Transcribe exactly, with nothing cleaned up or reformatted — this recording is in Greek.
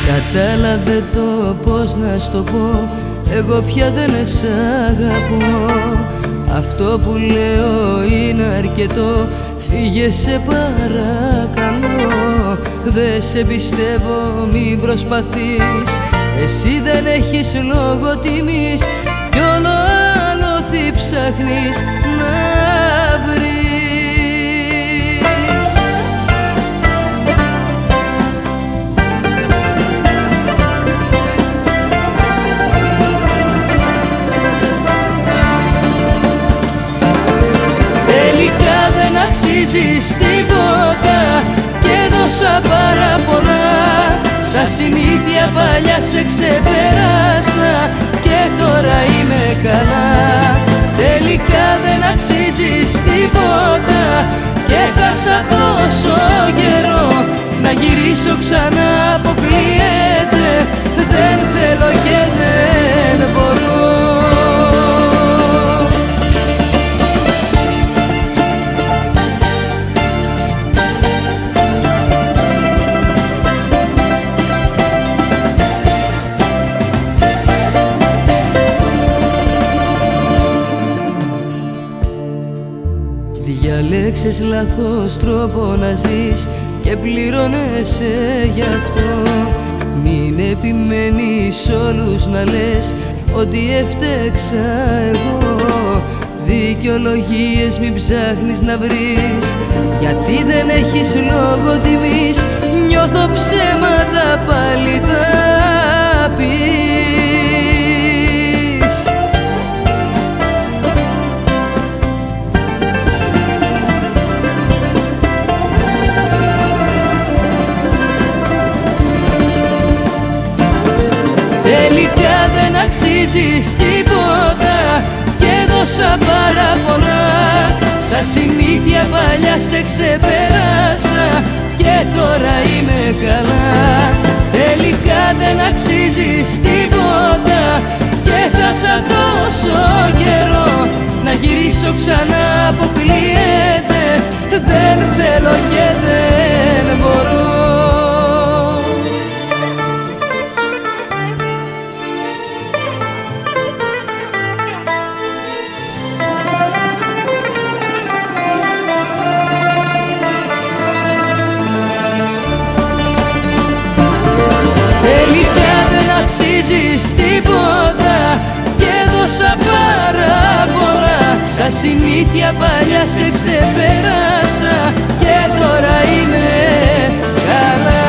Κατάλαβε το πώς να στο πω, εγώ πια δεν σ' αγαπώ. Αυτό που λέω είναι αρκετό, φύγε σε παρακαλώ. Δε σε πιστεύω, μην προσπαθείς, εσύ δεν έχεις λόγο τιμής κι όλο άλοθη ψάχνεις να βρεις. Τελικά δεν αξίζεις τίποτα και δώσα πάρα πολλά. Σαν συνήθεια παλιά σε ξεπεράσα και τώρα είμαι καλά. Τελικά δεν αξίζεις τίποτα και χάσα τόσο καιρό. Να γυρίσω ξανά αποκλείεται, δεν θέλω και δεν μπορώ. Διαλέξες λάθος τρόπο να ζεις και πληρώνεσαι γι' αυτό. Μην επιμένεις όλους να λες ότι έφτεξα εγώ. Δικαιολογίες μην ψάχνεις να βρεις, γιατί δεν έχεις λόγο τιμής. Νιώθω ψέματα πάλι θα πεις. Τελικά δεν αξίζεις τίποτα και δώσα πάρα πολλά. Σαν συνήθεια παλιά σε ξεπεράσα και τώρα είμαι καλά. Τελικά δεν αξίζεις τίποτα και χάσα τόσο καιρό. Να γυρίσω ξανά αποκλείεται, δεν θέλω και δεν μπορώ. Αξίζεις τίποτα και δώσα πάρα πολλά. Σαν συνήθεια παλιά σε ξεπεράσα και τώρα είμαι καλά.